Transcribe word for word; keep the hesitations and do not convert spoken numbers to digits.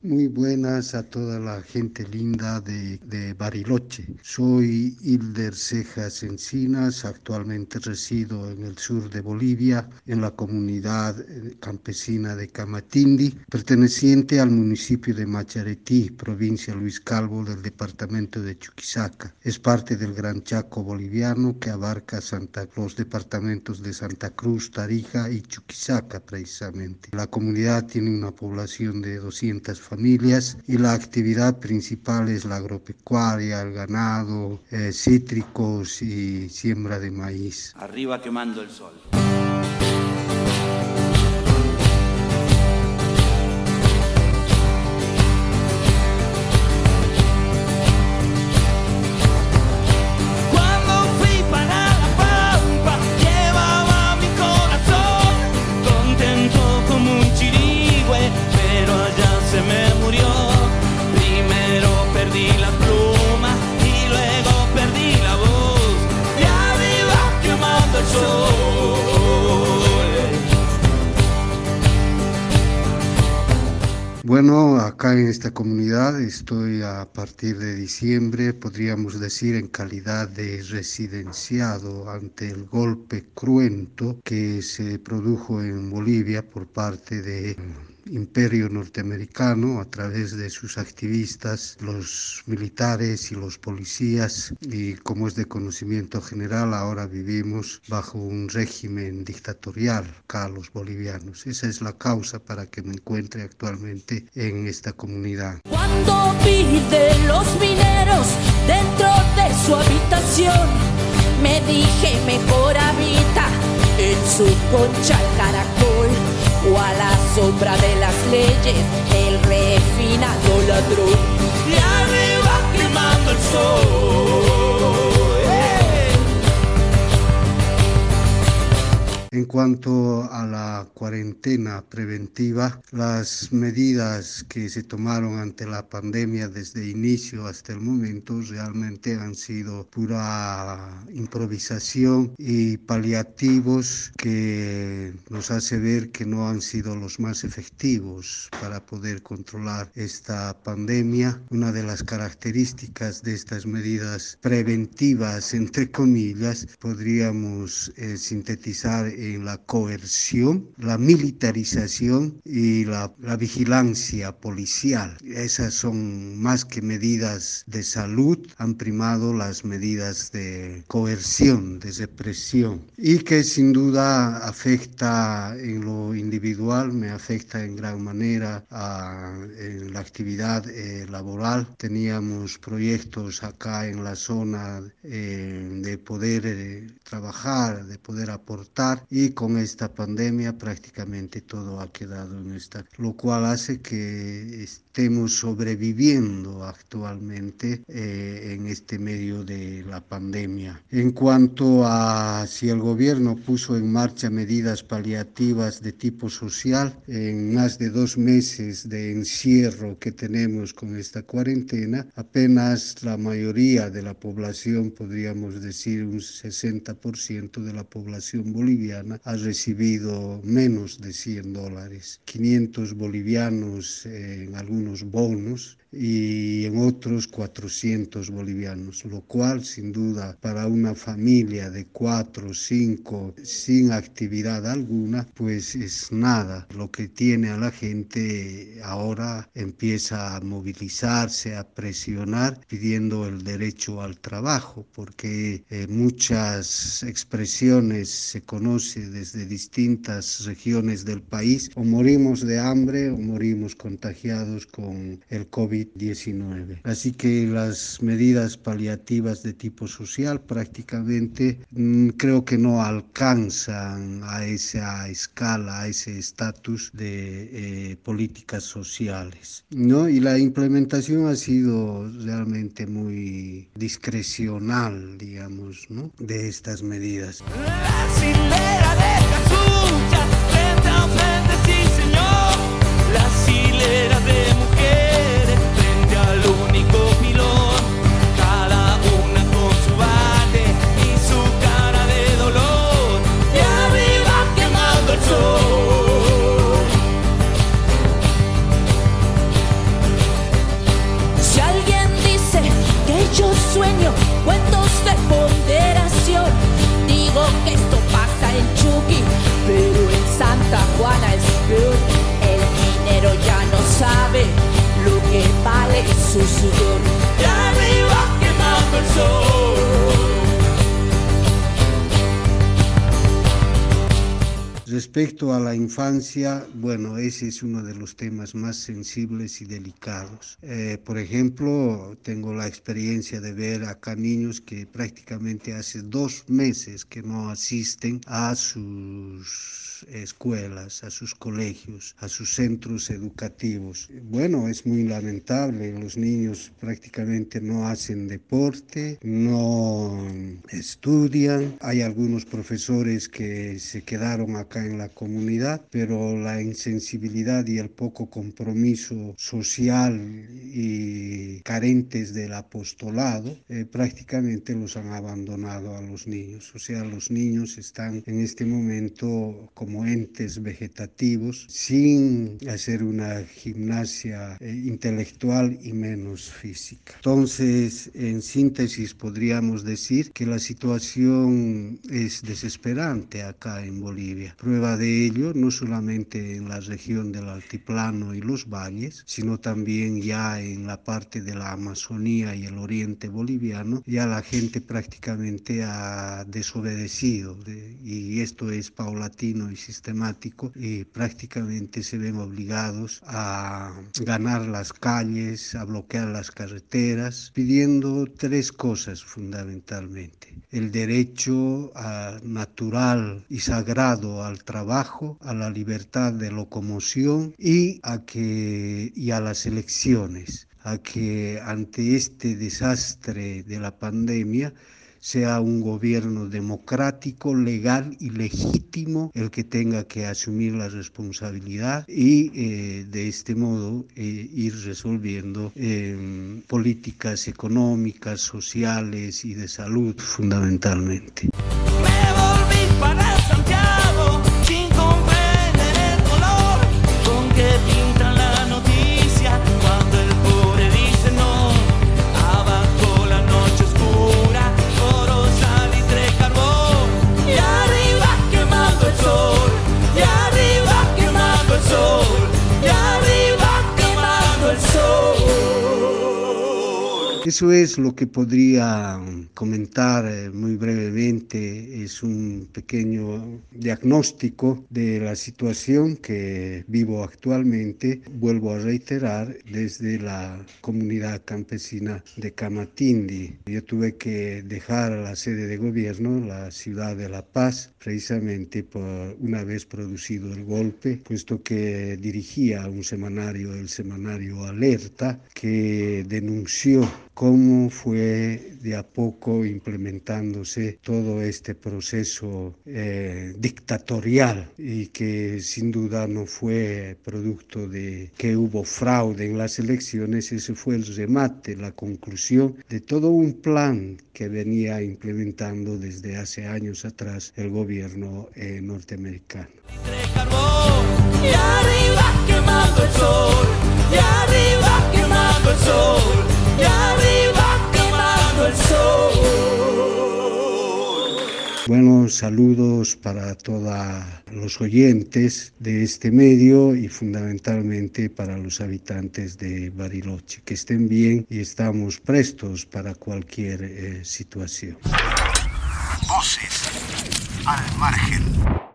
Muy buenas a toda la gente linda de, de Bariloche. Soy Hilder Cejas Encinas, actualmente resido en el sur de Bolivia, en la comunidad campesina de Camatindi, perteneciente al municipio de Macharetí, provincia Luis Calvo del departamento de Chuquisaca. Es parte del Gran Chaco boliviano que abarca Santa, los departamentos de Santa Cruz, Tarija y Chuquisaca precisamente. La comunidad tiene una población de doscientas familias y la actividad principal es la agropecuaria, el ganado, eh, cítricos y siembra de maíz. Arriba quemando el sol. Bueno, acá en esta comunidad estoy a partir de diciembre, podríamos decir, en calidad de residenciado ante el golpe cruento que se produjo en Bolivia por parte del Imperio norteamericano a través de sus activistas, los militares y los policías, y como es de conocimiento general, ahora vivimos bajo un régimen dictatorial acá los bolivianos. Esa es la causa para que me encuentre actualmente en esta comunidad. Cuando vi de los mineros dentro de su habitación, me dije mejor habita en su concha el caracol, o a la sombra de las leyes el refinado ladrón. Y arriba quemando el sol. ¡Hey! En cuanto a la cuarentena preventiva, las medidas que se tomaron ante la pandemia desde inicio hasta el momento realmente han sido pura improvisación y paliativos que nos hace ver que no han sido los más efectivos para poder controlar esta pandemia. Una de las características de estas medidas preventivas, entre comillas, podríamos eh, sintetizar en la coerción, la militarización y la, la vigilancia policial. Esas son más que medidas de salud, han primado las medidas de coerción, de represión, y que sin duda afecta en lo individual, me afecta en gran manera a, en la actividad eh, laboral. Teníamos proyectos acá en la zona eh, de poder eh, trabajar, de poder aportar, y con esta pandemia prácticamente todo ha quedado en esta, lo cual hace que estemos sobreviviendo actualmente eh, en este medio de la pandemia. En cuanto a si el gobierno puso en marcha medidas paliativas de tipo social, en más de dos meses de encierro que tenemos con esta cuarentena, apenas la mayoría de la población, podríamos decir un sesenta por ciento de la población boliviana, ha recibido menos de cien dólares, quinientos bolivianos en algunos bonos y en otros cuatrocientos bolivianos, lo cual sin duda para una familia de cuatro o cinco sin actividad alguna, pues es nada. Lo que tiene a la gente ahora empieza a movilizarse, a presionar, pidiendo el derecho al trabajo, porque eh, muchas expresiones se conocen desde distintas regiones del país: o morimos de hambre o morimos contagiados con el COVID diecinueve. Así que las medidas paliativas de tipo social prácticamente mmm, creo que no alcanzan a esa escala, a ese estatus de eh, políticas sociales, ¿no? Y la implementación ha sido realmente muy discrecional, digamos, ¿no?, de estas medidas. La hilera de casucha, frente a frente, sí señor. Las hileras de mujeres frente al único pilón, cada una con su bate y su cara de dolor. Y arriba quemando el sol. su sudor y arriba quemando el sol. Respecto a la infancia, bueno, ese es uno de los temas más sensibles y delicados. Eh, por ejemplo, tengo la experiencia de ver acá niños que prácticamente hace dos meses que no asisten a sus escuelas, a sus colegios, a sus centros educativos. Bueno, es muy lamentable, los niños prácticamente no hacen deporte, no estudian, hay algunos profesores que se quedaron acá en la comunidad, pero la insensibilidad y el poco compromiso social y carentes del apostolado eh, prácticamente los han abandonado a los niños. O sea, los niños están en este momento como entes vegetativos sin hacer una gimnasia eh, intelectual y menos física. Entonces, en síntesis podríamos decir que la situación es desesperante acá en Bolivia. Prueba de ello no solamente en la región del altiplano y los valles, sino también ya en la parte de la Amazonía y el oriente boliviano. Ya la gente prácticamente ha desobedecido de, y esto es paulatino y sistemático, y prácticamente se ven obligados a ganar las calles, a bloquear las carreteras, pidiendo tres cosas fundamentalmente: el derecho a, natural y sagrado al trabajo, a la libertad de locomoción y a que y a las elecciones, a que ante este desastre de la pandemia sea un gobierno democrático, legal y legítimo el que tenga que asumir la responsabilidad y eh, de este modo eh, ir resolviendo eh, políticas económicas, sociales y de salud fundamentalmente. Me volví para Santiago sin comprender el color con que pintan la noticia cuando el pobre dice no. Abajo la noche oscura, corozal y tres carbón, y arriba quemando el sol, y arriba quemando el sol, y arriba quemando el sol. Eso es lo que podría comentar eh, muy brevemente. Es un pequeño diagnóstico de la situación que vivo actualmente. Vuelvo a reiterar, desde la comunidad campesina de Camatindi. Yo tuve que dejar la sede de gobierno, la ciudad de La Paz, precisamente por una vez producido el golpe, puesto que dirigía un semanario, el semanario Alerta, que denunció cómo fue de a poco implementándose todo este proceso eh, dictatorial, y que sin duda no fue producto de que hubo fraude en las elecciones. Ese fue el remate, la conclusión de todo un plan que venía implementando desde hace años atrás el gobierno eh, norteamericano. Y arriba quemando el sol, y arriba quemando el sol, y arriba quemando el sol. Bueno, saludos para todos los oyentes de este medio y fundamentalmente para los habitantes de Bariloche. Que estén bien y estamos prestos para cualquier eh, situación. Voces al margen.